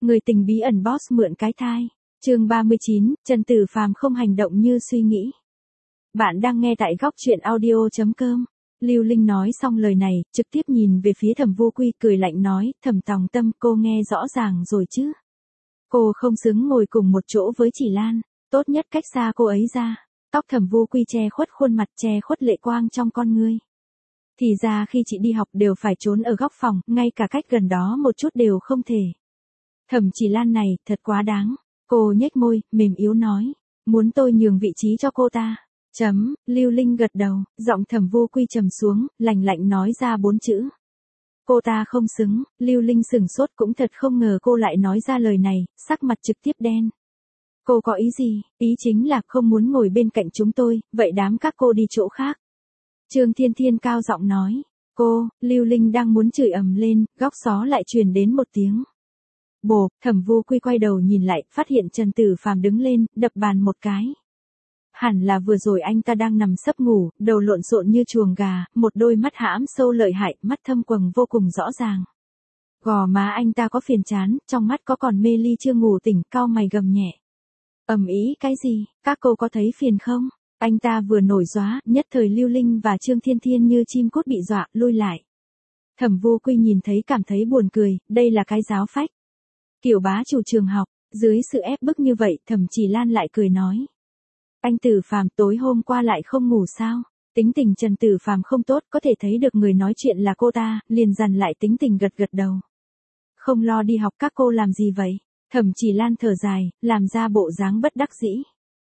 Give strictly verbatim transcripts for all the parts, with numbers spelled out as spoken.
Người tình bí ẩn boss mượn cái thai. Chương ba mươi chín, Trần Tử Phàm không hành động như suy nghĩ. Bạn đang nghe tại góc truyện audio chấm com. Lưu Linh nói xong lời này, trực tiếp nhìn về phía Thẩm Vô Quy, cười lạnh nói, Thẩm Tòng Tâm, cô nghe rõ ràng rồi chứ? Cô không xứng ngồi cùng một chỗ với Chỉ Lan, tốt nhất cách xa cô ấy ra. Tóc Thẩm Vô Quy che khuất khuôn mặt, che khuất lệ quang trong con ngươi. Thì ra khi chị đi học đều phải trốn ở góc phòng, ngay cả cách gần đó một chút đều không thể. Thẩm Chỉ Lan này, thật quá đáng. Cô nhếch môi, mềm yếu nói, muốn tôi nhường vị trí cho cô ta. Chấm, Lưu Linh gật đầu, giọng Thẩm Vô Quy trầm xuống, lạnh lạnh nói ra bốn chữ. Cô ta không xứng. Lưu Linh sửng sốt, cũng thật không ngờ cô lại nói ra lời này, sắc mặt trực tiếp đen. Cô có ý gì? Ý chính là không muốn ngồi bên cạnh chúng tôi, vậy đám các cô đi chỗ khác. Trương Thiên Thiên cao giọng nói, cô, Lưu Linh đang muốn chửi ầm lên, góc xó lại truyền đến một tiếng. Bộp, Thẩm Vô Quy quay đầu nhìn lại, phát hiện Trần Tử Phàm đứng lên, đập bàn một cái. Hẳn là vừa rồi anh ta đang nằm sấp ngủ, đầu lộn xộn như chuồng gà, một đôi mắt hãm sâu lợi hại, mắt thâm quầng vô cùng rõ ràng. Gò má anh ta có phiền chán, trong mắt có còn mê ly chưa ngủ tỉnh, cau mày gầm nhẹ. Ầm ĩ cái gì, các cô có thấy phiền không? Anh ta vừa nổi gióa, nhất thời Lưu Linh và Trương Thiên Thiên như chim cút bị dọa, lui lại. Thẩm Vô Quy nhìn thấy cảm thấy buồn cười, đây là cái giáo phách. Kiểu bá chủ trường học, dưới sự ép bức như vậy, Thẩm Chỉ Lan lại cười nói. Anh Tử Phàm tối hôm qua lại không ngủ sao? Tính tình Trần Tử Phàm không tốt, có thể thấy được người nói chuyện là cô ta, liền dằn lại tính tình gật gật đầu. Không lo đi học các cô làm gì vậy? Thẩm Chỉ Lan thở dài, làm ra bộ dáng bất đắc dĩ.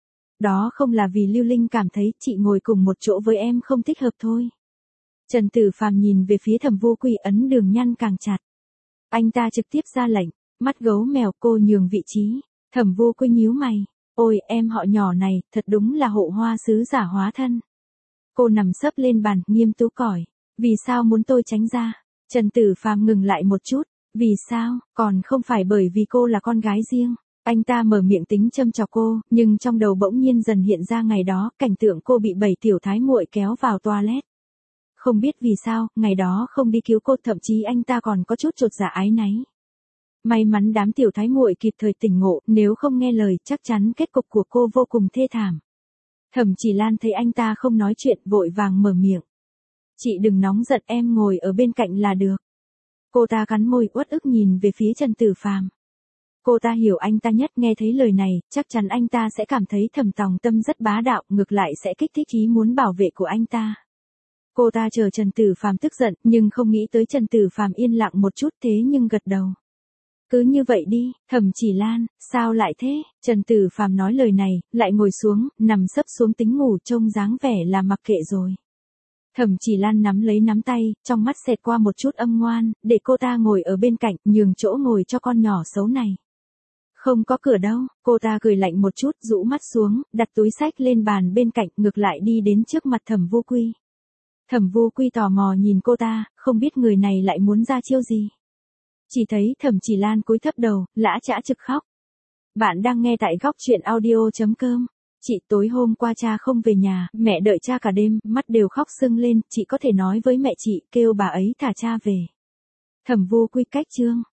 Đó không là vì Lưu Linh cảm thấy chị ngồi cùng một chỗ với em không thích hợp thôi. Trần Tử Phàm nhìn về phía Thẩm Vô Quy, ấn đường nhăn càng chặt. Anh ta trực tiếp ra lệnh, mắt gấu mèo, cô nhường vị trí. Thẩm Vô Quy nhíu mày, ôi em họ nhỏ này, thật đúng là hộ hoa sứ giả hóa thân. Cô nằm sấp lên bàn, nghiêm túc cỏi, vì sao muốn tôi tránh ra? Trần Tử Phàm ngừng lại một chút, vì sao, còn không phải bởi vì cô là con gái riêng. Anh ta mở miệng tính châm chọc cô, nhưng trong đầu bỗng nhiên dần hiện ra ngày đó, cảnh tượng cô bị bảy tiểu thái muội kéo vào toilet. Không biết vì sao, ngày đó không đi cứu cô, thậm chí anh ta còn có chút chột dạ ái náy. May mắn đám tiểu thái muội kịp thời tỉnh ngộ, nếu không nghe lời, chắc chắn kết cục của cô vô cùng thê thảm. Thẩm Chỉ Lan thấy anh ta không nói chuyện, vội vàng mở miệng. Chị đừng nóng giận, em ngồi ở bên cạnh là được. Cô ta cắn môi uất ức nhìn về phía Trần Tử Phàm. Cô ta hiểu anh ta nhất, nghe thấy lời này, chắc chắn anh ta sẽ cảm thấy Thẩm Tòng Tâm rất bá đạo, ngược lại sẽ kích thích ý muốn bảo vệ của anh ta. Cô ta chờ Trần Tử Phàm tức giận, nhưng không nghĩ tới Trần Tử Phàm yên lặng một chút, thế nhưng gật đầu. Cứ như vậy đi, Thẩm Chỉ Lan, sao lại thế? Trần Tử Phàm nói lời này, lại ngồi xuống, nằm sấp xuống tính ngủ, trông dáng vẻ là mặc kệ rồi. Thẩm Chỉ Lan nắm lấy nắm tay, trong mắt xẹt qua một chút âm ngoan, để cô ta ngồi ở bên cạnh, nhường chỗ ngồi cho con nhỏ xấu này. Không có cửa đâu, cô ta cười lạnh một chút, rũ mắt xuống, đặt túi xách lên bàn bên cạnh, ngược lại đi đến trước mặt Thẩm Vô Quy. Thẩm Vô Quy tò mò nhìn cô ta, không biết người này lại muốn ra chiêu gì. Chỉ thấy Thẩm Chỉ Lan cúi thấp đầu, lã chã trực khóc. Bạn đang nghe tại góc truyện audio chấm com. Chị, tối hôm qua cha không về nhà, mẹ đợi cha cả đêm, mắt đều khóc sưng lên, chị có thể nói với mẹ chị, kêu bà ấy thả cha về. Thẩm Vô Quy cách chương.